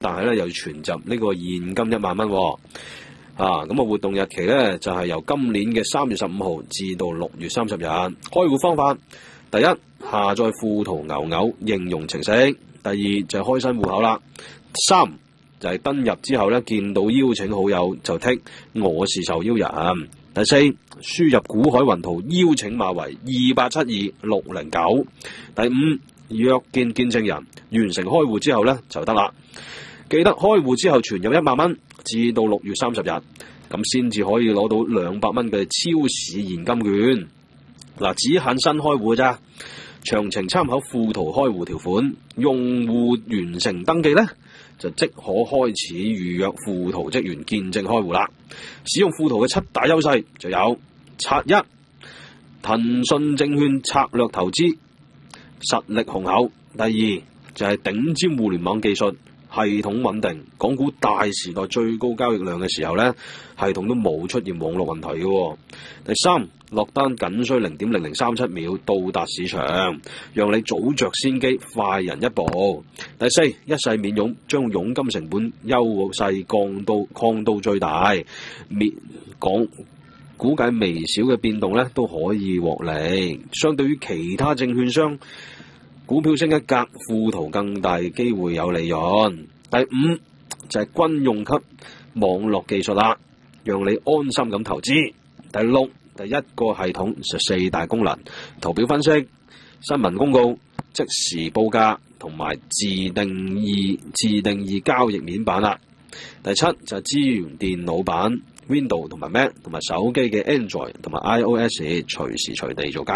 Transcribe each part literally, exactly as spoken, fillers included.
但係咧又要存入呢個現金一萬蚊喎。啊，咁啊活動日期咧就係、是、由今年嘅三月十五號至到六月三十日。開戶方法：第一，下載富途牛牛應用程式；第二就係開新戶口啦；三就係、是、登入之後咧見到邀請好友就剔我是受邀人；第四，輸入股海雲圖邀請碼為二八七二六零九；第五，約見見證人，完成開戶之後咧就得啦。記得開戶之後存入一萬蚊。至到六月三十日，咁先至可以攞到兩百蚊嘅超市現金券。嗱，只限新開戶咋，詳情參考富途開戶條款。用戶完成登記呢，就即可開始預約富途職員見證開戶啦。使用富途嘅七大優勢就有：拆一，騰訊證券策略投資，實力雄厚；第二就係、是、頂尖互聯網技術。系統穩定，港股大時代最高交易量嘅時候呢，系統都冇出現網絡問題嘅、哦。第三，落單僅需零點零零三七秒到達市場，讓你早着先機，快人一步。第四，一世免佣，將佣金成本優勢降到降到最大，免講估計微小嘅變動呢都可以獲利。相對於其他證券商，股票升一格，富途更大機會有利潤。第五就係、是、軍用級網絡技術啦，讓你安心咁投資。第六，第一個系統就四大功能：圖表分析、新聞公告、即時報價同埋自定義自定義交易面板啦。第七就係、是、支援電腦版 Windows 同埋 Mac 同埋手機嘅 Android 同埋 iOS 隨時隨地做交易。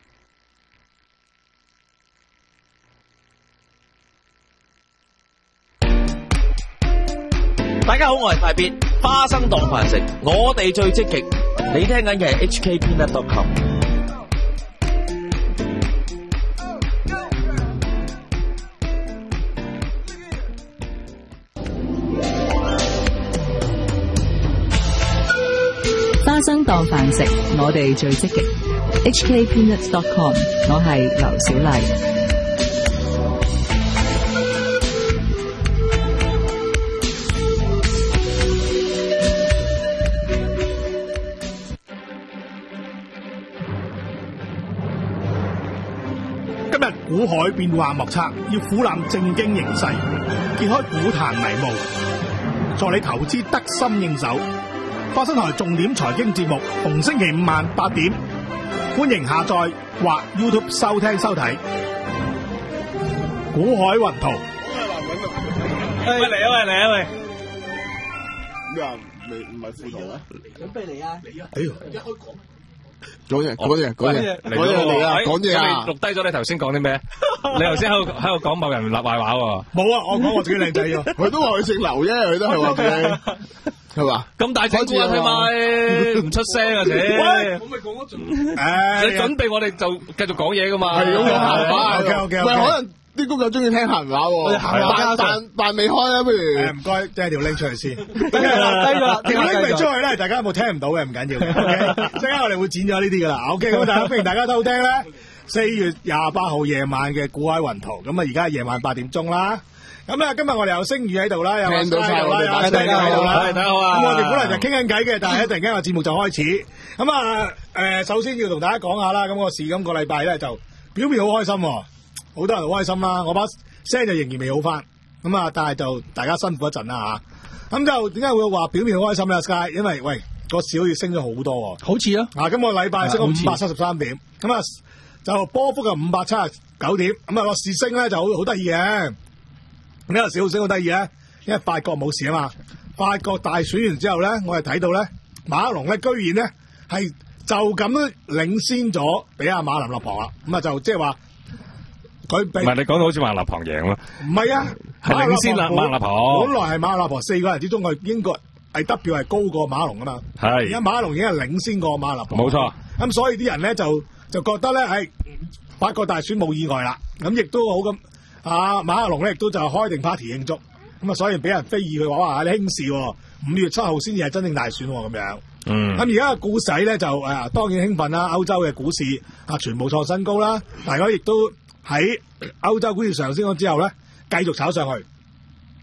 大家好，我係大別，花生當飯食，我哋最積極。你聽緊嘅係 H K Peanut dot com。 花生當飯食，我哋最積極。H K Peanut dot com， 我係劉小麗。 股海變幻莫測，要俯瞰正經形勢，揭開股壇迷霧，助你投資得心應手。花生台重點財經節目，逢星期五晚八點，歡迎下載或 YouTube 收聽收睇。股海雲圖， 喂嚟啊喂嚟啊喂！ 咩啊？未唔係富途啊？ 準備嚟啊！ 嚟啊！哎呀，一開講。 講嘢，講嘢，講嘢，講嘢嚟啊！講嘢啊！ 錄低咗你頭先講啲咩？你頭先喺度喺度講某人立壞話喎。 冇啊！我講我自己靚仔喎。 佢都話佢姓劉啫，佢都係話佢係嘛？ 咁大隻股啊，佢咪唔出聲啊？啫！ 我咪講咗盡。 誒，你準備我哋就繼續講嘢噶嘛？ 係咁講閒話。 OK OK。 喂，可能啲公友中意聽閒話喎。但但但未開啊，不如。誒， 唔該，即係條 link 出嚟先。低咗啦，低咗啦。條 link 未出去咧，大家有冇聽唔到嘅？唔緊要。OK，即刻我哋會剪咗呢啲噶啦。OK，咁大家歡迎大家收聽咧。四月廿八號夜晚嘅股海雲圖，咁啊而家夜晚八點鐘啦。咁咧今日我哋有星宇喺度啦，有聽到晒我哋把聲喺度啦。大家好啊！咁我哋本來就傾緊偈嘅，但係一陣間個節目就開始。咁啊誒，首先要同大家講下啦。咁個市今個禮拜咧就表面好開心，好多人好開心啦。我把聲就仍然未好翻，咁啊，但係就大家辛苦一陣啦吓。咁就點解會話表面好開心咧 ？Sky， 因為喂個市好似升咗好多，好似啊！啊，今個禮拜升咗五百七十三點，咁啊。就波幅就五百七十九點，咁啊個市升咧就好好得意嘅。呢個市好升好得意咧，因為法國冇事啊嘛。法國大選完之後咧，我哋睇到咧馬克龍咧居然咧係就咁領先咗俾阿馬林勒龐啦。咁啊就即係話佢唔係你講到好似馬林勒龐贏咯？唔係啊， 係領先啦馬林勒龐。本來係馬林勒龐四個人之中，佢應該係得票係高過馬龍噶嘛。係而家馬龍已經係領先過馬林勒龐。冇錯。咁所以啲人咧就。就覺得咧，係法國大選冇意外啦，咁亦都好咁。啊，馬克龍咧亦都就開定 party 慶祝，咁啊，所以俾人非議佢話話你輕視喎，五月七號先至係真正大選咁樣。嗯。咁而家嘅股市咧就誒、啊、當然興奮啦，歐洲嘅股市啊全部創新高啦，大家亦都喺歐洲股市上升咗之後咧繼續炒上去。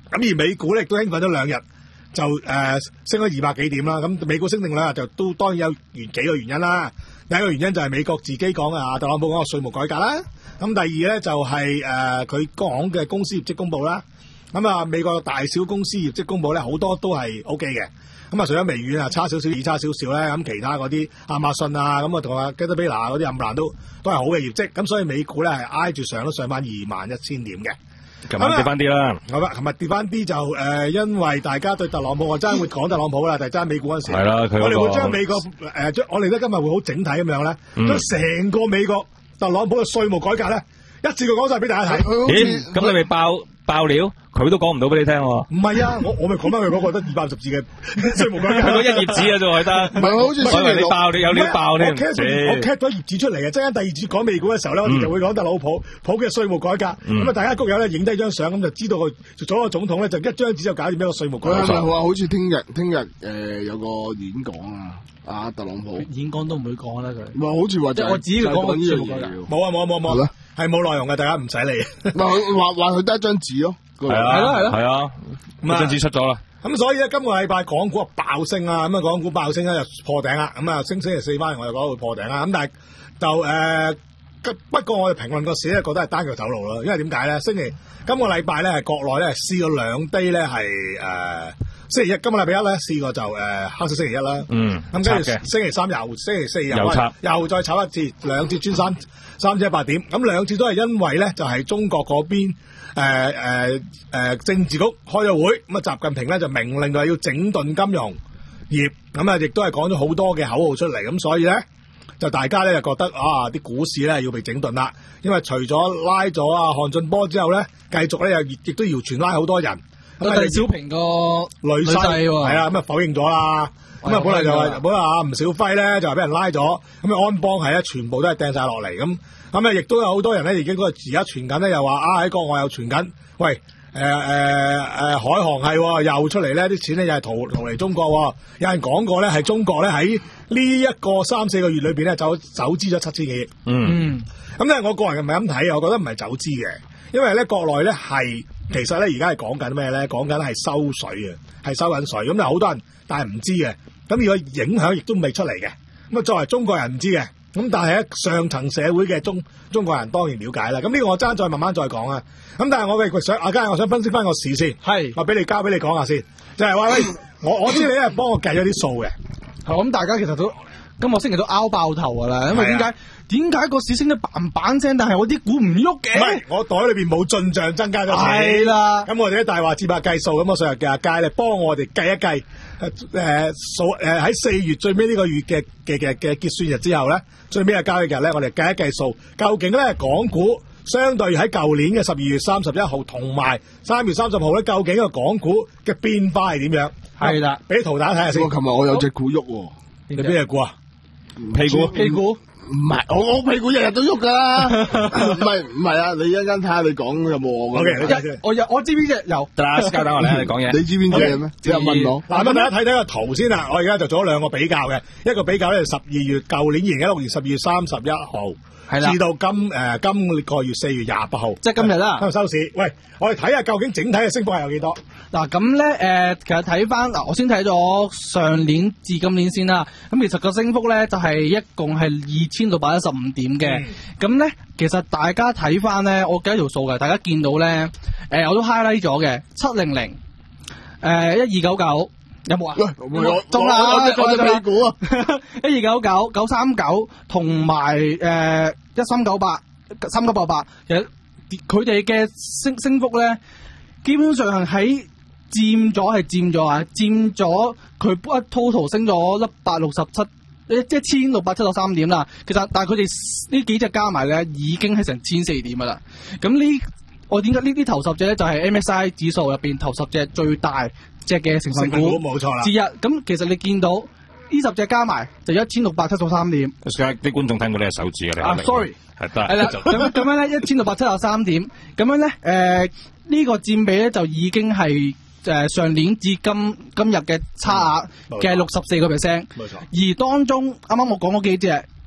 咁而美股咧亦都興奮咗兩日，就誒、呃、升咗二百幾點啦。咁美股升定兩日就都當然有原幾個原因啦。第一個原因就係美國自己講啊，特朗普講個稅務改革啦。咁第二咧就係誒佢講嘅公司業績公佈啦。咁啊，美國大小公司業績公佈咧，好多都係 O K 嘅。咁啊，除咗微軟啊差少少，二差少少咧，咁其他嗰啲亞馬遜啊，咁啊同啊 Caterpillar 嗰啲冚唪唥都都係好嘅業績。咁所以美股咧係挨住上都上翻二萬一千點嘅。 琴日跌翻啲啦。 好啦，琴日跌翻啲就誒、呃，因為大家對特朗普，我真係會講特朗普啦，但係爭美股嗰陣時， 係啦，佢我哋會將美國誒將、呃、我哋咧今日會好整體咁樣咧，將成、嗯、個美國特朗普嘅稅務改革咧，一次過講晒俾大家睇。 咦？咁你咪爆爆料？佢都講唔到俾你聽喎。 唔係啊，我我咪講翻佢嗰個得二百五十字嘅稅務改革， 佢嗰一頁紙啊，仲係得。 唔係好似我以為你爆，你有料爆添。 我 cap 咗我 cap 咗頁紙出嚟嘅，即係第二節講美股嘅時候咧，我哋就會講特朗普普嘅稅務改革。咁啊、嗯，大家谷友咧影低張相，咁就知道佢做咗個總統咧，就一張紙就搞掂一個稅務改革。 佢係話好似聽日聽日誒有個演講啊，啊特朗普演講都唔會講啦佢。 唔係好似話即係我只要講個呢樣嘢。 冇啊冇啊冇冇，係冇內容嘅，大家唔使理。 唔係話話佢得一張紙咯。 係啊，係咯，係咯，係啊，咁啊，張紙出咗啦。 咁所以咧，今個禮拜港股爆升啊，咁啊，港股爆升咧就破頂啦。咁啊，升星期四翻嚟，我哋講會破頂啦。咁但係就誒、呃，不過我哋評論個市咧，覺得係單腳走路咯。因為點解咧？星期今個禮拜咧係國內咧試過兩低咧係誒星期一，今個禮拜一咧試過就誒、呃、黑色星期一啦。嗯。咁跟住星期三又星期四又又，又再炒一次，兩次穿三三千一百點。咁兩次都係因為咧就係、是、中國嗰邊。誒誒誒，政治局開咗會，咁啊，習近平咧就命令佢要整頓金融業，咁啊，亦都係講咗好多嘅口號出嚟，咁所以咧就大家咧就覺得啊，啲股市咧要被整頓啦，因為除咗拉咗啊韓俊波之後咧，繼續咧又亦都謠傳拉好多人， 咁啊，李小平個女婿係啊，咁啊否認咗啦，咁啊本來就話本來啊吳小輝咧就話俾人拉咗，咁啊安邦係咧全部都係掟晒落嚟咁。咁啊，亦都有好多人咧，已經嗰個而家傳緊咧，又話啊喺國外又傳緊，喂，誒誒誒海航係又出嚟咧，啲錢咧又係逃逃嚟中國，有人講過咧係中國咧喺呢一個三四個月裏邊咧走走資咗七千幾億。嗯，咁咧我個人唔係咁睇，我覺得唔係走資嘅，因為咧國內咧係其實咧而家係講緊咩咧？講緊係收水嘅，係收緊水，咁有好多人但係唔知嘅，咁如果影響亦都未出嚟嘅，咁啊作為中國人唔知嘅。咁但係喺上層社會嘅中中國人當然了解啦。咁呢個我爭再慢慢再講啊。咁但係我嘅想阿嘉，我想分析翻個市先。係，我俾你交俾你講下先。就係、是、話喂，我我知你咧幫我計咗啲數嘅。 係，咁大家其實都今個星期都拗爆頭噶啦。因為點解點解個市升得嘭嘭聲，但係我啲股唔喐嘅？唔係， 我袋裏邊冇進賬增加咗錢。 係啦。咁我哋啲大話節拍計數，咁我上日叫阿佳咧幫我哋計一計。誒誒數誒喺四月最尾呢個月嘅嘅嘅嘅結算日之後咧，最尾嘅交易日咧，我哋計一計數，究竟咧港股相對喺舊年嘅十二月三十一號同埋三月三十號咧，究竟個港股嘅變化係點樣？係啦，俾圖大家睇下先。 我琴日我有隻股喐喎， 你邊隻股啊？ 屁股， 屁股。 唔係，我我屁股日日都喐噶啦，唔係唔係啊！你一陣間睇下你講有冇我嘅。 Okay, 我有我知邊隻有， 得啦，交等我嚟，你講嘢。 你知邊隻咩？你又問我。 嗱，咁大家睇睇個圖先啦。我而家就做咗兩個比較嘅，一個比較咧就十二月舊年二零一六年十二月三十一號。係啦，至到今誒、呃、今個月四月廿八號， 即係今日啦。 今日收市，喂，我哋睇下究竟整體嘅升幅係有幾多？ 嗱咁咧誒，其實睇翻嗱，我先睇咗上年至今年先啦。咁其實個升幅咧就係、是、一共係二千六百一十五點嘅。咁咧、嗯、其實大家睇翻咧，我計一條數嘅，大家見到咧誒、呃，我都 highlight 咗嘅七零零誒一二九九。有冇啊？ 喂， 中啦！ 我隻美股啊， 一二九九九三九同埋誒一三九八三九八八，其實佢哋嘅升升幅咧，基本上係佔咗係佔咗啊，佔咗佢一 total 升咗一百六十七，即係一千六百七十三點啦。其實但係佢哋呢幾隻加埋咧，已經係成千四點噶啦。咁呢，我點解呢啲頭十隻咧就係 M S I 指數入邊頭十隻最大隻嘅成分股冇錯啦， 之一。咁其實你見到呢十隻加埋就一千六百七十三點。 啲觀眾聽過呢隻手指嘅你。 啊 ，sorry， 係得。 係啦，咁樣咁樣咧，一千六百七十三點，咁樣咧，誒、呃、呢、呢個佔比咧就已經係誒、呃、上年至今今日嘅差額嘅六十四個 percent。冇錯。而當中啱啱我講嗰幾隻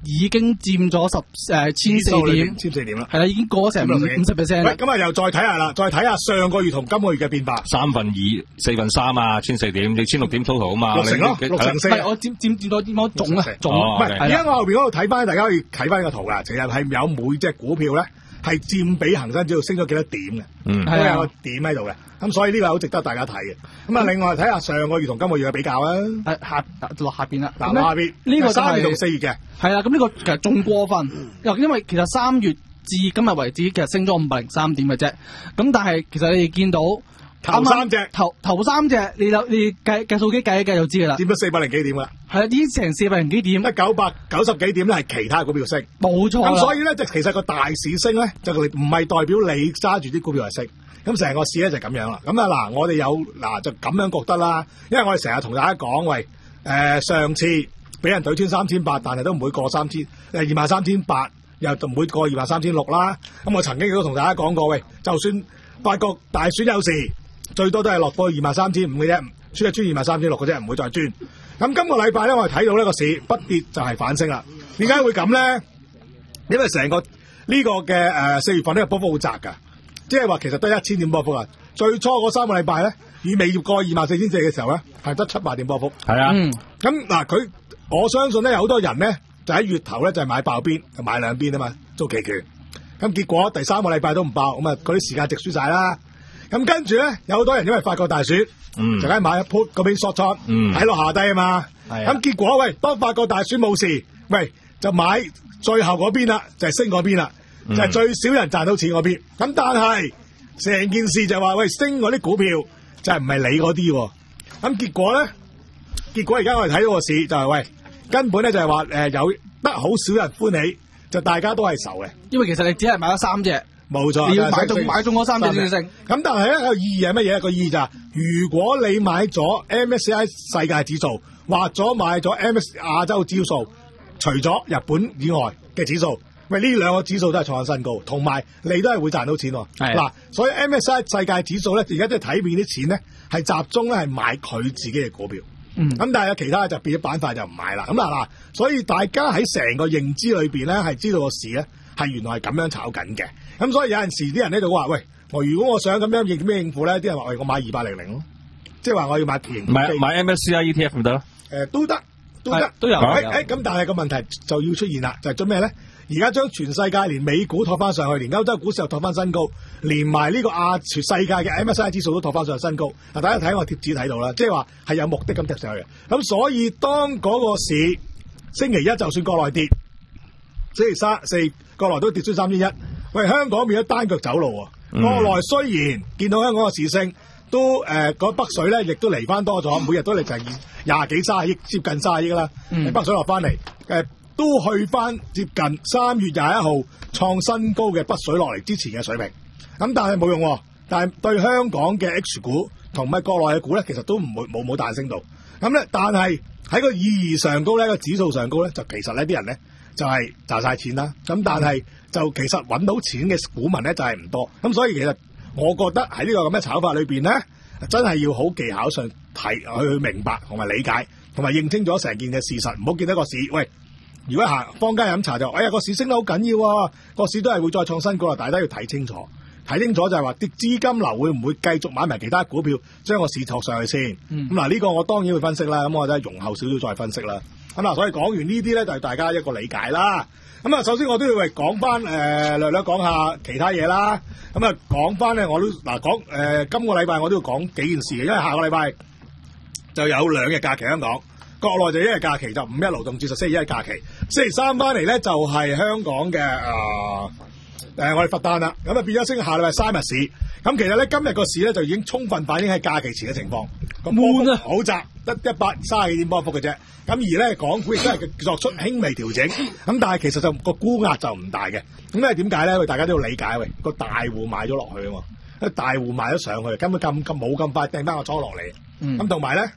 已經佔咗十誒千四點， 千四點啦， 係啦，已經過咗成五五十 percent。 喂，咁啊又再睇下啦，再睇下上個月同今個月嘅變化， 三分二、四分三啊，千四點，你千六點 total 啊嘛， 六成咯， 你六成四。 唔係我佔佔佔咗點樣總啊總， 哦唔係而家我後邊嗰度睇翻，大家可以睇翻個圖㗎，其實係有每隻股票咧係佔比恒生指數升咗幾多點嘅， 嗯都有個點喺度嘅。咁所以呢個好值得大家睇嘅。咁啊，另外睇下上個月同今個月嘅比較啊。 誒下落下邊啦。 嗱，下邊呢個就係三月同四月嘅。 係啦，咁呢個其實仲過分，又因為其實三月至今日為止，其實升咗五百零三點嘅啫。咁但係其實你哋見到頭三隻頭頭三隻，你有你計計數機計一計就知㗎啦。 佔咗四百零幾點㗎啦。 係啊，已經成四百零幾點。 得九百九十幾點咧係其他股票升。 冇錯。 咁所以咧，就其實個大市升咧，就唔係代表你揸住啲股票係升。咁成個市咧就咁樣啦。咁啊嗱，我哋有嗱就咁樣覺得啦，因為我哋成日同大家講，喂，誒、呃、上次俾人懟穿三千八，但係都唔會過三千，誒二萬三千八，又唔會過二萬三千六啦。咁我曾經亦都同大家講過，喂，就算法國大選有時，最多都係落到二萬三千五嘅啫，穿一穿二萬三千六嘅啫，唔會再穿。咁今個禮拜咧，我哋睇到呢個市不跌就係反升啦。點解會咁咧？因為成個呢個嘅誒四月份呢個波幅好窄㗎。即係話其實得一千點波幅啊！最初嗰三個禮拜咧，以未越過二萬四千四嘅時候咧，係得七百點波幅。 係啊， 咁嗱佢我相信咧有好多人咧就喺月頭咧就係買爆邊，就買兩邊啊嘛，做期權。咁結果第三個禮拜都唔爆，咁啊嗰啲時間值輸晒啦。咁跟住咧有好多人因為法國大選， 嗯、 就梗係買一 put 嗰邊 short 倉，睇落下低啊嘛。咁結果喂，當法國大選冇事，喂就買最後嗰邊啦，就係、是、升嗰邊啦。就係最少人賺到錢嗰邊，咁但係成件事就話喂升嗰啲股票就係唔係你嗰啲，咁結果咧，結果而家我哋睇到個市就係、是、喂根本咧就係話誒有得好少人歡喜，就大家都係愁嘅， 因為其實你只係買咗三隻， 冇錯， 你要買中買中嗰三隻先升。 咁但係咧個意義係乜嘢？個意義就係、是、如果你買咗 M S C I 世界指數，或者買咗 M S C I 亞洲指數，除咗日本以外嘅指數。喂，呢兩個指數都係創新高，同埋你都係會賺到錢喎。嗱，所以 M S C I 世界指數咧，而家即係睇遍啲錢咧，係集中咧係買佢自己嘅股票。嗯，咁但係有其他就變咗板塊就唔買啦。咁啊嗱，所以大家喺成個認知裏邊咧，係知道個市咧係原來係咁樣炒緊嘅。咁所以有陣時啲人咧就話：喂，我如果我想咁樣應咩應付咧？啲人話：喂，我買二八零零咯，即係話我要買平買買 M S C I E T F 唔得咯？ 誒，都得，都得， 都有。 誒誒，咁但係個問題就要出現啦，就係做咩咧？而家將全世界連美股托翻上去，連歐洲股市又托翻新高，連埋呢個亞全世界嘅 M S C I 指數都托翻上新高。嗱，大家睇我貼紙睇到啦，即係話係有目的咁貼上去嘅。咁所以當嗰個市星期一就算國內跌，星期三四國內都跌出三千一，喂，香港變咗單腳走路喎。嗯、國內雖然見到香港嘅市升，都誒嗰、呃、北水咧亦都嚟翻多咗，每日都嚟就係廿幾卅億，接近卅億啦。嗯、北水落翻嚟誒。呃都去翻接近三月廿一號創新高嘅北水落嚟之前嘅水平，咁但係冇用，但係對香港嘅 H 股同埋國內嘅股咧，其實都唔會冇冇彈升到，咁咧但係喺個意義上高咧，個指數上高咧，就其實呢啲人咧就係賺晒錢啦，咁但係就其實揾到錢嘅股民咧就係唔多，咁所以其實我覺得喺呢個咁嘅炒法裏邊咧，真係要好技巧上睇去明白同埋理解，同埋認清咗成件嘅事實，唔好見得個市喂。如果行坊間飲茶就，哎呀個市升得好緊要啊，個市都係會再創新高啦，大家要睇清楚，睇清楚就係話啲資金流會唔會繼續買埋其他股票，將個市托上去先。咁嗱呢個我當然會分析啦，咁我就容後少少再分析啦。咁嗱，所以講完呢啲咧就係大家一個理解啦。咁啊，首先我都要嚟講翻誒略略講下其他嘢啦。咁啊講翻咧我都嗱講誒今個禮拜我都要講幾件事嘅，因為下個禮拜就有兩日假期香港。國內就一日假期，就五一勞動節，就星期一日假期。星期三翻嚟咧就係、是、香港嘅誒誒我哋佛誕啦，咁啊變咗星期下禮拜三日市。咁其實咧今日個市咧就已經充分反映喺假期前嘅情況。悶啊，好窄，得一百三十幾點波幅嘅啫。咁而咧港股亦都係作出輕微調整。咁但係其實就個沽壓就唔大嘅。咁因為點解咧？喂，大家都要理解喂，個大戶買咗落去啊嘛，因為大戶買咗上去，根本咁咁冇咁快掟翻個倉落嚟。咁同埋咧。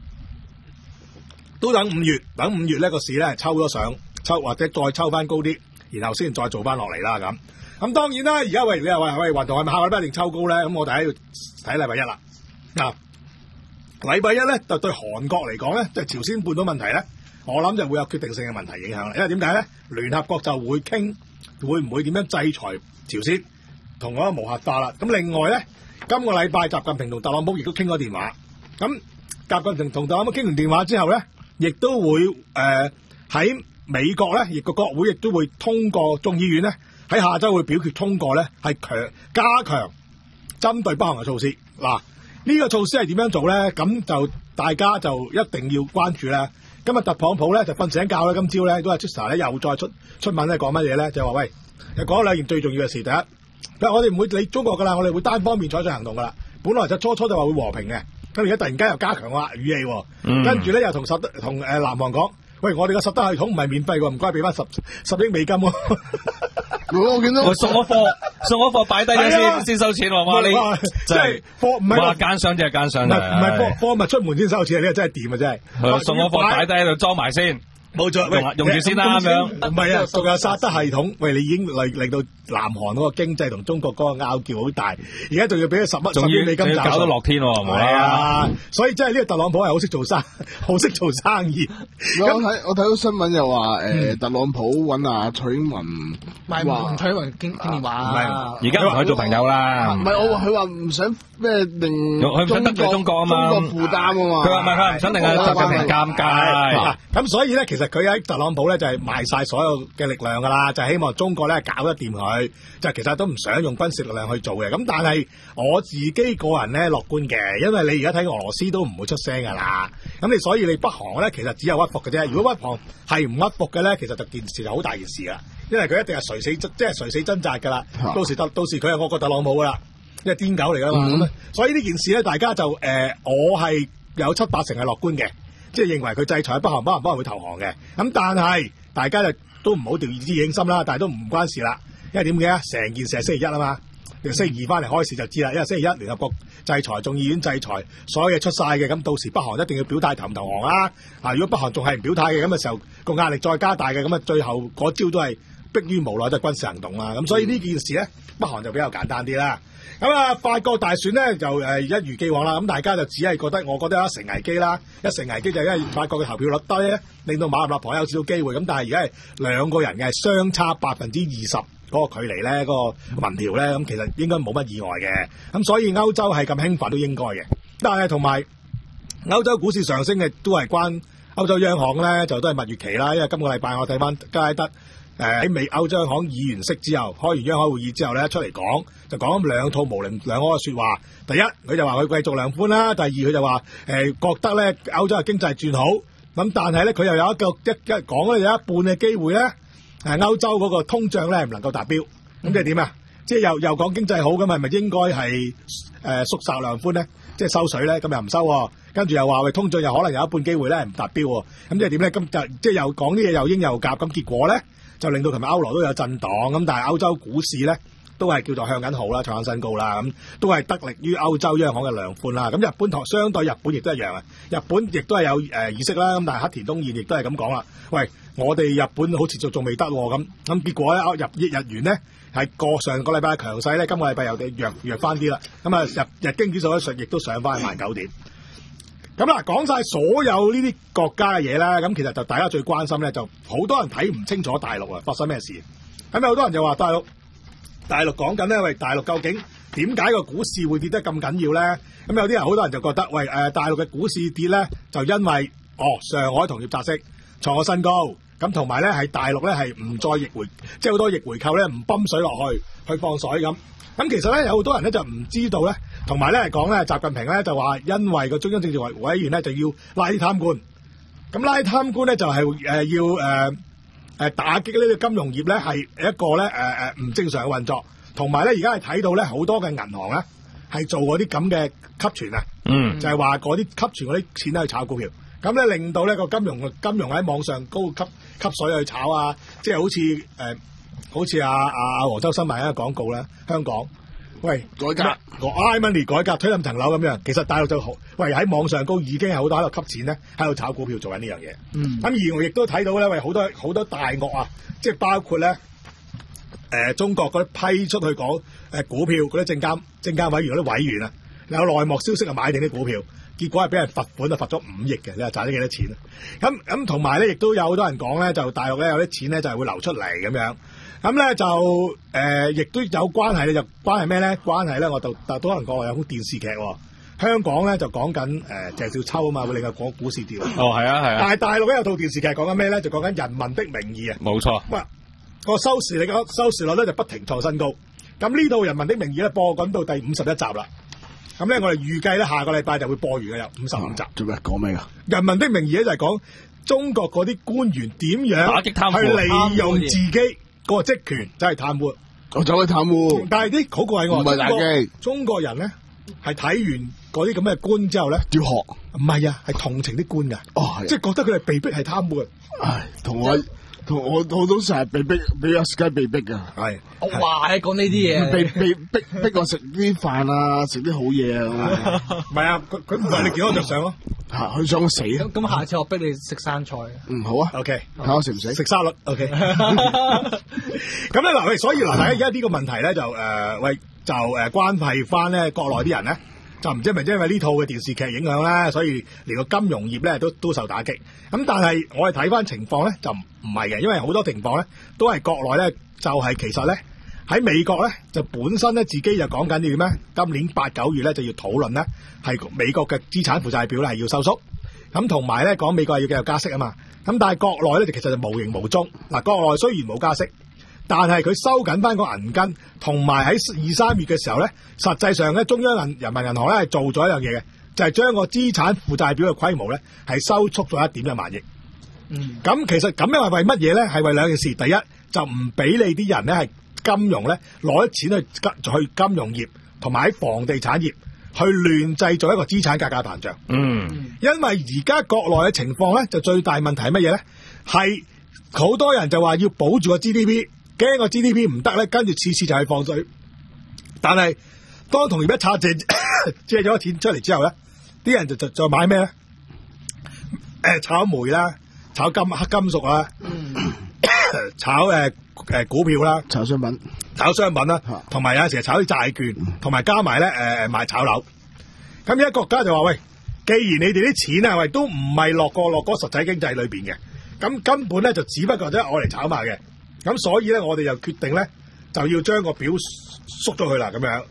都等五月，等五月呢個市咧抽咗上，抽或者再抽翻高啲，然後先再做翻落嚟啦咁。咁當然啦，而家喂你又話喂運動係咪下個禮拜一定抽高咧？咁我哋喺度睇禮拜一啦。嗱，禮拜一咧就對韓國嚟講咧，就係朝鮮半島問題咧， 我諗就會有決定性嘅問題影響啦。因為點解咧？聯合國就會傾會唔會點樣制裁朝鮮，同嗰個無核化啦。咁另外咧，今個禮拜習近平同特朗普亦都傾咗電話。咁習近平同特朗普傾完電話之後咧，亦都會誒喺、呃、美國咧，亦個國會亦都會通過眾議院咧喺下週會表決通過咧，係強加強針對北韓嘅措施。嗱，呢個措施係點樣做咧？咁就大家就一定要關注啦。今日特朗普咧就瞓醒覺咧，今朝咧都係 Twitter 咧又再出出文咧講乜嘢咧？就話喂，又講兩件最重要嘅事。第一，我哋唔會理中國噶啦，我哋會單方面採取行動噶啦。本來就初初就話會和平嘅，咁而家突然間又加強話語氣，嗯、跟住咧又同實同誒南韓講，喂，我哋嘅實德系統唔係免費喎，唔該俾翻十十億美金喎。 我見到我送咗貨，送咗貨擺低咗先先收錢喎。哇！你即係貨唔係話奸商就係奸商， 唔係唔係貨貨物出門先收錢，呢個真係掂啊！真係送咗貨擺低喺度裝埋先。 冇錯，喂， 用住先啦咁樣。 唔係啊，仲有薩德系統，喂，你已經令令到南韓嗰個經濟同中國嗰個拗撬好大，而家仲要俾佢十蚊十億美金搞到落天喎，係咪啊？所以真係呢個特朗普係好識做生，好識做生意。 我睇我睇到新聞又話誒，特朗普揾阿蔡英文， 唔係同蔡英文傾傾電話啊！ 而家唔可以做朋友啦。 唔係我佢話唔想咩令佢唔想得罪中國啊嘛， 中國負擔啊嘛。 佢話唔係佢唔想令阿習近平尷尬。 咁所以咧，其實佢喺特朗普咧就係賣晒所有嘅力量噶啦，就係希望中國咧搞得掂佢，就其實都唔想用軍事力量去做嘅。咁但係我自己個人咧樂觀嘅，因為你而家睇俄羅斯都唔會出聲噶啦。咁你所以你北韓咧其實只有屈服嘅啫。如果北韓係唔屈服嘅咧，其實就件事就好大件事啦。因為佢一定係垂死即係垂死掙扎噶啦。到時到到時佢係我個特朗普噶啦，因為癲狗嚟噶嘛。咁、嗯、所以呢件事咧，大家就誒、呃，我係有七八成係樂觀嘅。即係認為佢制裁北韓，北韓北韓會投降嘅。咁但係大家就都唔好掉以輕心啦。但係都唔關事啦，因為點嘅啊？成件事係星期一啊嘛，星期二翻嚟開始就知啦。因為星期一聯合國制裁，眾議院制裁，所有嘢出晒嘅。咁到時北韓一定要表態投唔投降啦。啊，如果北韓仲係唔表態嘅咁嘅時候，個壓力再加大嘅，咁啊最後嗰招都係迫於無奈，就係軍事行動啦。咁所以呢件事咧，北韓就比較簡單啲啦。咁啊，法國大選咧就誒、呃、一如既往啦，咁大家就只係覺得，我覺得一成危機啦，一成危機就係因為法國嘅投票率低咧，令到馬立婆有少少機會，咁但係而家係兩個人嘅相差百分之二十嗰個距離咧，嗰、嗰個民調咧，咁其實應該冇乜意外嘅，咁所以歐洲係咁興奮都應該嘅，但係同埋歐洲股市上升嘅都係關歐洲央行咧就都係蜜月期啦，因為今個禮拜我睇翻加拉德。誒喺美歐央行議完息之後，開完央行會議之後咧，出嚟講就講兩套模棱兩可嘅説話。第一，佢就話佢繼續量寬啦；第二，佢就話誒、呃、覺得咧歐洲嘅經濟轉好。咁但係咧，佢又有一個一一講咧有一半嘅機會咧，誒歐洲嗰個通脹咧唔能夠達標。咁即係點啊？即係又又講經濟好咁，係咪應該係誒、呃、縮窄量寬咧？即係收水咧？咁又唔收、哦，跟住又話喂通脹又可能有一半機會咧唔達標喎、哦。咁即係點咧？咁就即係又講啲嘢又鷹又鴿，咁結果咧？就令到琴日歐羅都有震盪，咁但係歐洲股市咧都係叫做向緊好啦，創緊新高啦，咁都係得力於歐洲央行嘅量寬啦。咁日本同相對日本亦都一樣啊，日本亦都係有誒、呃、意識啦，咁但係黑田東彥亦都係咁講啦。喂，我哋日本好似仲仲未得喎，咁咁結果咧日日元咧係過上個禮拜強勢咧，今個禮拜又弱弱翻啲啦。咁啊日日經指數咧亦都上翻萬九點。咁啦，講晒所有呢啲國家嘅嘢啦，咁其實就大家最關心咧，就好多人睇唔清楚大陸啊發生咩事。咁有好多人就話大陸，大陸講緊咧，喂，大陸究竟點解個股市會跌得咁緊要咧？咁有啲人好多人就覺得，喂，誒、呃，大陸嘅股市跌咧，就因為哦，上海同業拆息創咗新高，咁同埋咧係大陸咧係唔再逆回，即係好多逆回購咧唔泵水落去，去放水咁。咁其實咧有好多人咧就唔知道咧，同埋咧講咧習近平咧就話，因為個中央政治委委員咧就要拉啲貪官，咁拉啲貪官咧就係、是、誒、呃、要誒誒、呃、打擊呢個金融業咧係一個咧誒誒唔正常嘅運作，同埋咧而家係睇到咧好多嘅銀行咧係做嗰啲咁嘅吸存啊，嗯，就係話嗰啲吸存嗰啲錢咧去炒股票，咁咧令到呢個金融金融喺網上高吸吸水去炒啊，即係好似誒。呃好似阿阿阿黃周新聞一個廣告咧，香港喂改革，iMoney 改革推冧層樓咁樣，其實大陸就好喂喺網上高已經係好多喺度吸錢咧，喺度炒股票做緊呢樣嘢。嗯，咁而我亦都睇到咧，喂好多好多大鱷啊，即係包括咧誒、呃、中國嗰啲批出去講誒股票嗰啲證監證監委員嗰啲委員啊， 有內幕消息啊買定啲股票，結果係俾人罰款啊，罰咗五億嘅，你話賺咗幾多錢啊？咁咁同埋咧，亦都有好多人講咧，就大陸咧有啲錢咧就係會流出嚟咁樣。咁咧就誒，亦、呃、都有關係咧，就關係咩咧？關係咧，我就但多人講話有部電視劇喎。香港咧就講緊誒鄭少秋啊嘛，會令佢講股市跌。 哦，係啊，係啊。 但係大陸咧有套電視劇講緊咩咧？就講緊《人民的名義》啊。 冇錯。 哇！個收視率個收視率咧就不停創新高。咁呢套《人民的名義》咧播緊到第五十一集啦。咁咧我哋預計咧下個禮拜就會播完嘅，有五十五集。 做咩講咩㗎？《 人民的名義》咧就係講中國嗰啲官員點樣打擊貪污， 去利用自己個職權，真係貪污。 我走去貪污。 但係啲好過癮喎， 唔係打擊。 中國人咧係睇完嗰啲咁嘅官之後咧， 要學。 唔係啊，係同情啲官㗎。 哦， 即係覺得佢哋被逼係貪污嘅。 唉，同我同我我都成日被逼，俾阿 Sky 被逼㗎。 係。 哇！你講呢啲嘢， 被被逼逼我食啲飯啊，食啲好嘢啊。 唔係啊，佢佢唔係你見我着相咯。 嚇，佢想我死啊！ 咁咁下次我逼你食生菜。 嗯，好啊。 OK， 睇下我食唔食？ 食沙律。OK。咁咧嗱，喂，所以嗱，大家而家呢個問題咧就誒、呃，喂，就誒、呃、關係翻咧國內啲人咧，就唔知係咪因為呢套嘅電視劇影響咧，所以連個金融業咧都都受打擊。咁但係我哋睇翻情況咧就唔係嘅，因為好多情況咧都係國內咧就係、是、其實咧喺美國咧就本身咧自己就講緊要點咧，今年八九月咧就要討論咧係美國嘅資產負債表咧係要收縮。咁同埋咧講美國係要繼續加息啊嘛。咁但係國內咧就其實就無形無蹤。嗱，國內雖然冇加息，但係佢收緊翻個銀根，同埋喺二三月嘅時候咧，實際上咧中央銀人民銀行咧係做咗一樣嘢嘅，就係、是、將個資產負債表嘅規模咧係收縮咗一點一萬億。嗯，咁其實咁樣係為乜嘢咧？係為兩件事。第一就唔俾你啲人咧係金融咧攞啲錢去去金融業，同埋喺房地產業去亂製造一個資產價格膨脹。 嗯， 因為而家國內嘅情況咧，就最大問題係乜嘢咧？係好多人就話要保住個 G D P。驚個 G D P 唔得咧，跟住次次就係放水。但係當同業一拆借借咗錢出嚟之後咧，啲人就就再買咩咧？誒、呃，炒煤啦，炒金黑金屬啦，嗯、炒誒誒、呃、股票啦， 炒商品， 炒商品啦，同埋有陣時炒啲債券，同埋加埋咧誒買炒樓。咁而家國家就話喂，既然你哋啲錢啊喂都唔係落過落嗰實體經濟裏邊嘅，咁根本咧就只不過都係我嚟炒賣嘅。咁所以咧，我哋就決定咧，就要將個表縮咗去啦，咁樣。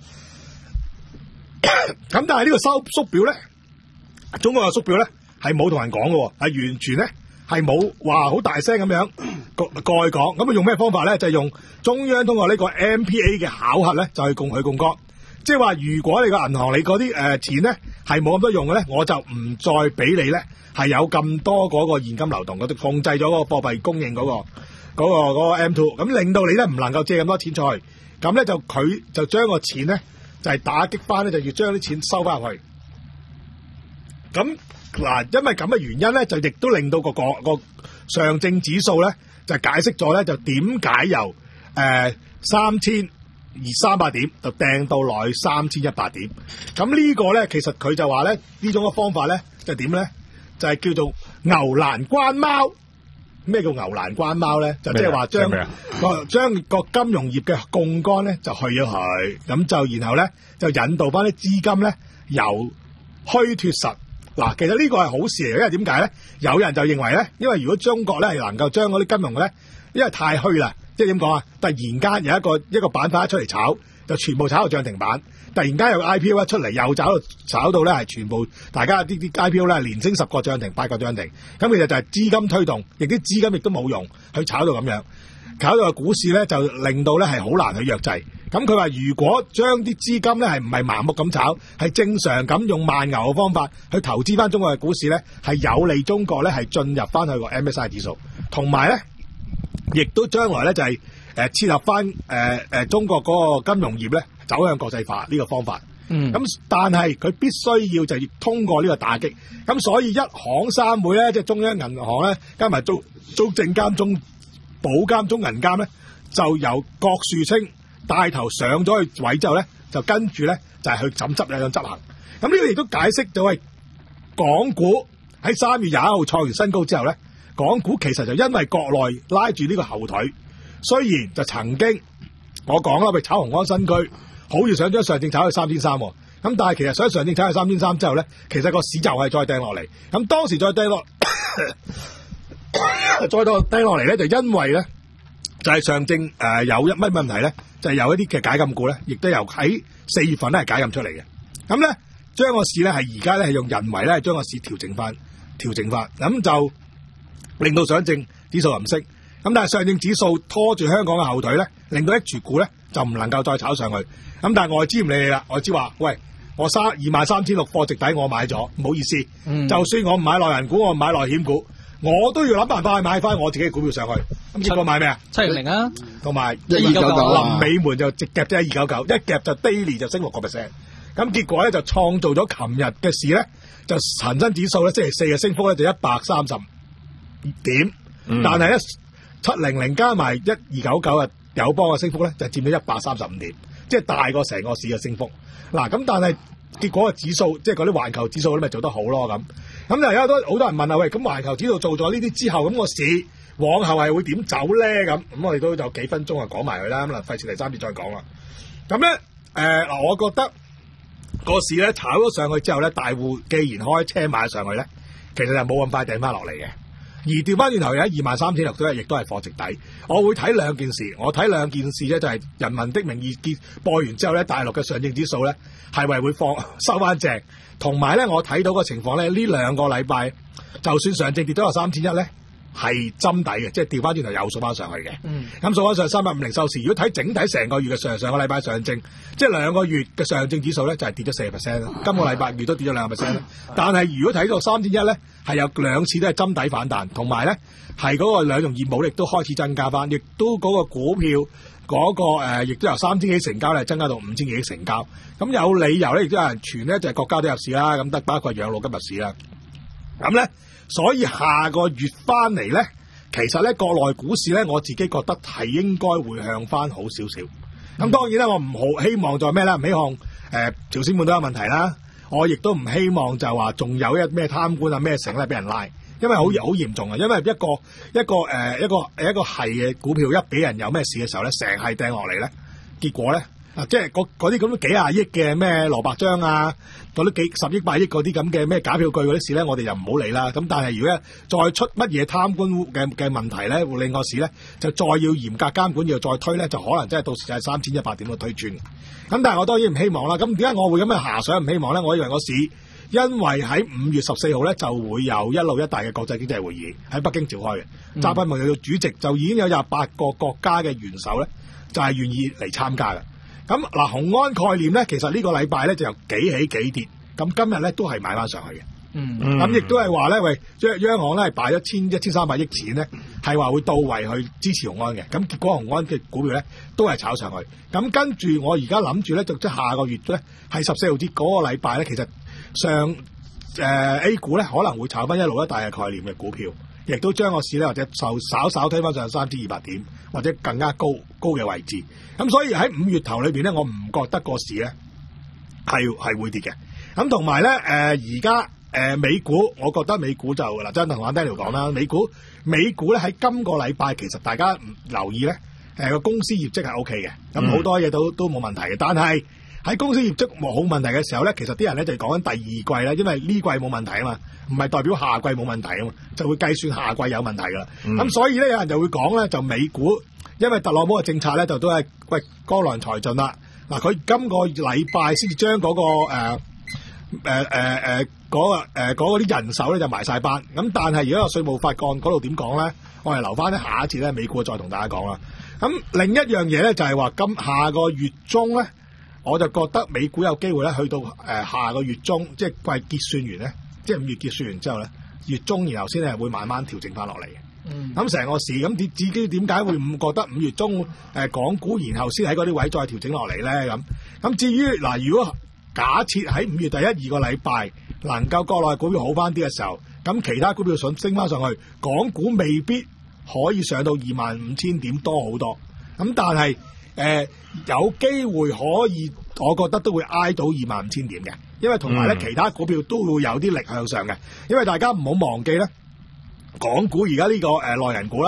咁但係呢個收縮表咧，中國嘅縮表咧係冇同人講嘅，係完全咧係冇話好大聲咁樣過過去講。咁啊用咩方法咧？就係、用中央通過呢個 M P A 嘅考核咧，就去共去槓桿。即係話，如果你個銀行你嗰啲誒錢咧係冇咁多用嘅咧，我就唔再俾你咧係有咁多嗰個現金流動，嗰啲控制咗嗰個貨幣供應嗰、嗰個。嗰、那個嗰、那個 M two 咁令到你咧唔能夠借咁多錢出去，咁咧就佢就將個錢咧就係、是、打擊翻咧，就要將啲錢收翻入去。咁嗱，因為咁嘅原因咧，就亦都令到個個個上證指數咧就解釋咗咧，就點解由誒三千二三百點就掟到落去三千一百點。咁呢個咧其實佢就話咧呢種嘅方法咧就點咧，就係、是、叫做牛欄關貓。咩叫牛欄關貓咧？就即係話將個將個金融業嘅槓桿咧就去咗佢，咁就然後咧就引導翻啲資金咧由虛脫實。嗱，其實呢個係好事嚟嘅，因為點解咧？有人就認為咧，因為如果中國咧係能夠將嗰啲金融咧，因為太虛啦，即係點講啊？突然間有一個一個板塊一出嚟炒，就全部炒到漲停板。突然間有 I P O 一出嚟，又炒到炒到咧係全部大家啲啲 I P O 咧連升十個漲停，八個漲停。咁其實就係資金推動，亦啲資金亦都冇用去炒到咁樣，搞到個股市咧就令到咧係好難去弱制。咁佢話如果將啲資金咧係唔係盲目咁炒，係正常咁用慢牛嘅方法去投資翻中國嘅股市咧，係有利中國咧係進入翻去個 M S C I 指數，同埋咧亦都將來咧就係、是、誒、呃、切合翻誒誒中國嗰個金融業咧。走向國際化呢個方法，嗯，咁但係佢必須要就要通過呢個打擊，咁所以一行三會咧，即係中央銀行咧，加埋中中證監、中保監、中銀監咧，就由郭樹清帶頭上咗去位之後咧，就跟住咧就係、是、去怎執咧咁執行。咁呢個亦都解釋咗係港股喺三月廿一號創完新高之後咧，港股其實就因為國內拉住呢個後腿，雖然就曾經我講啦，喂炒雄安新區。好似想將上證炒去三千三， 咁但係其實上上證炒去三千三之後咧，其實個市就係再掟落嚟。咁當時再掟落，再到掟落嚟咧，就因為咧就係、是、上證誒、呃、有一乜問題咧，就係、是、有一啲嘅解禁股咧，亦都有喺四月份咧係解禁出嚟嘅。咁咧將個市咧係而家咧係用人為咧將個市調整翻，調整翻，咁就令到上證指數唔升。咁但係上證指數拖住香港嘅後腿咧，令到 H 股咧就唔能夠再炒上去。咁但係外資唔理你啦，外資話：喂，我三二萬三千六貨值底我買咗，唔好意思，嗯、就算我唔買內銀股，我唔買內險股，我都要諗辦法去買翻我自己嘅股票上去。咁結果買咩啊？ 七零零啊， 同埋一二九九臨尾門就直夾咗一二九九，一夾就 daily 就升六個 percent。咁結果咧就創造咗琴日嘅市咧，就恒生指數咧星期四嘅升幅咧就一百三十點，嗯、但係咧七零零加埋一二九九啊友邦嘅升幅咧就佔咗一百三十五點，即係大過成個市嘅升幅。嗱咁但係結果嘅指數即係嗰啲環球指數咧咪做得好咯咁。咁就有好多好多人問啊，喂，咁環球指數做咗呢啲之後，咁個市往後係會點走咧？咁咁我哋都有幾分鐘啊講埋佢啦，咁啊費事第三節再講啦。咁咧誒嗱，我覺得個市咧炒咗上去之後咧，大戶既然開車買上去咧，其實就冇咁快掟翻落嚟嘅。而調翻轉頭有二萬三千六都係，亦都係貨值底。我會睇兩件事，我睇兩件事咧就係、是《人民的名義》結播完之後咧，大陸嘅上證指數咧係咪會放收翻正？同埋咧，我睇到個情況咧，呢兩個禮拜就算上證跌咗有三千一咧，係針底嘅，即係調翻轉頭又掃翻上去嘅。咁掃翻上三百五零收市。如果睇整體成個月嘅上上個禮拜上證，即係兩個月嘅上證指數咧就係、是、跌咗四個 percent 啦。今個禮拜月都跌咗兩個 percent 啦。但係如果睇到三千一咧，係有兩次都係針底反彈，同埋咧係嗰個兩種業務亦都開始增加翻，亦都嗰個股票嗰、那個誒，亦、呃、都由三千幾成交咧增加到五千幾億成交。咁有理由咧，亦都有人傳咧，就係、是、國家都入市啦，咁得包括養老金入市啦。咁咧，所以下個月翻嚟咧，其實咧國內股市咧，我自己覺得係應該會向翻好少少。咁當然啦，我唔好希望再咩啦，唔希望誒、呃、朝鮮半島都有問題啦。我亦都唔希望就話仲有一咩貪官啊咩成咧俾人拉，因為好好嚴重啊！因為一個一個誒、呃、一個一個係嘅股票一俾人有咩事嘅時候咧，成係掟落嚟咧，結果咧啊，即係嗰啲咁幾廿億嘅咩蘿蔔章啊，嗰啲幾十億百億嗰啲咁嘅咩假票據嗰啲事咧，我哋就唔好理啦。咁但係如果再出乜嘢貪官嘅嘅問題咧，會令個市咧就再要嚴格監管，要再推咧，就可能真係到時就係三千一百點去推轉。咁但係我當然唔希望啦。咁點解我會咁嘅遐想唔希望咧？我以為個市因為喺五月十四號咧就會有一路一帶嘅國際經濟會議喺北京召開嘅，習近平做主席就已經有廿八個國家嘅元首咧就係、是、願意嚟參加嘅。咁嗱，雄安概念咧，其實呢個禮拜咧就由幾起幾跌，咁今日咧都係買翻上去嘅。嗯，咁亦都係話咧，喂，央央行咧係擺咗千一千三百億錢咧，係話會到位去支持雄安嘅。咁結果雄安嘅股票咧都係炒上去。咁跟住我而家諗住咧，就即係下個月咧係十四號節嗰個禮拜咧，其實上誒、呃、A 股咧可能會炒翻一路一帶嘅概念嘅股票，亦都將個市咧或者就稍稍推翻上三千二百點或者更加高高嘅位置。咁所以喺五月頭裏邊咧，我唔覺得個市咧係係會跌嘅。咁同埋咧，誒而家誒美股，我覺得美股就嗱，真同阿 Daniel 講啦，美股美股咧喺今個禮拜其實大家留意咧，誒、呃、個公司業績係 O K 嘅，咁好多嘢都都冇問題嘅。但係喺公司業績冇好問題嘅時候咧，其實啲人咧就講緊第二季啦，因為呢季冇問題啊嘛，唔係代表下季冇問題啊嘛，就會計算下季有問題噶啦。咁、嗯、所以咧，有人就會講咧，就美股。因為特朗普嘅政策咧，就都係喂江郎才盡啦。嗱，佢今個禮拜先至將嗰個誒誒誒誒嗰個誒嗰啲人手咧就埋晒班。咁但係如果個稅務法案嗰度點講咧，我係留翻咧下一次咧美股再同大家講啦。咁另一樣嘢咧就係話今下個月中咧，我就覺得美股有機會咧去到誒、呃、下個月中，即係季結算完咧，即係五月結算完之後咧，月中然後先係會慢慢調整翻落嚟嘅。咁成、嗯、個市咁點自己點解會唔覺得五月中誒、呃、港股然後先喺嗰啲位再調整落嚟咧？咁咁至於嗱、呃，如果假設喺五月第一二個禮拜能夠國內股票好翻啲嘅時候，咁其他股票想升翻上去，港股未必可以上到二萬五千點多好多。咁但係誒、呃、有機會可以，我覺得都會挨到二萬五千點嘅，因為同埋咧其他股票都會有啲力向上嘅，因為大家唔好忘記咧。港股而家呢個誒內銀股啦，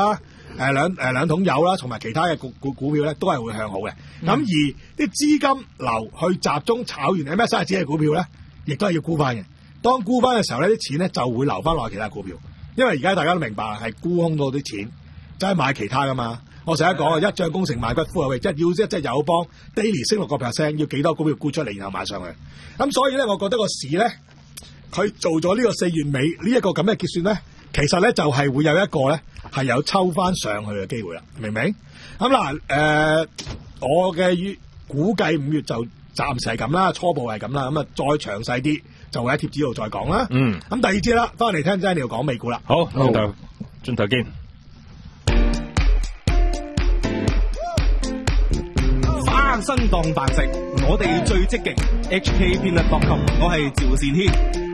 誒兩誒兩桶油啦，同埋其他嘅股股股票咧，都係會向好嘅。咁、 嗯、 而啲資金流去集中炒完 M S I 指嘅股票咧，亦都係要沽翻嘅。當沽翻嘅時候咧，啲錢咧就會流翻落其他股票，因為而家大家都明白係沽空到啲錢，就係買其他噶嘛。我成日講啊，一將功成萬骨枯啊，即係要一隻友邦 daily 升六個 percent， 要幾多股票沽出嚟，然後買上去。咁所以咧，我覺得個市咧，佢做咗呢個四月尾呢一個咁嘅結算咧，其實咧就係、是、會有一個咧係有抽翻上去嘅機會啦，明唔明？咁嗱，誒，我嘅估計五月就暫時係咁啦，初步係咁啦，咁啊再詳細啲就會喺貼紙度再講啦。 嗯， 咁第二節啦，翻嚟聽 Daniel 講美股啦。 好，轉頭轉頭見。 生當飯食，我哋最積極。H K Peanut dot com， 我係趙善軒。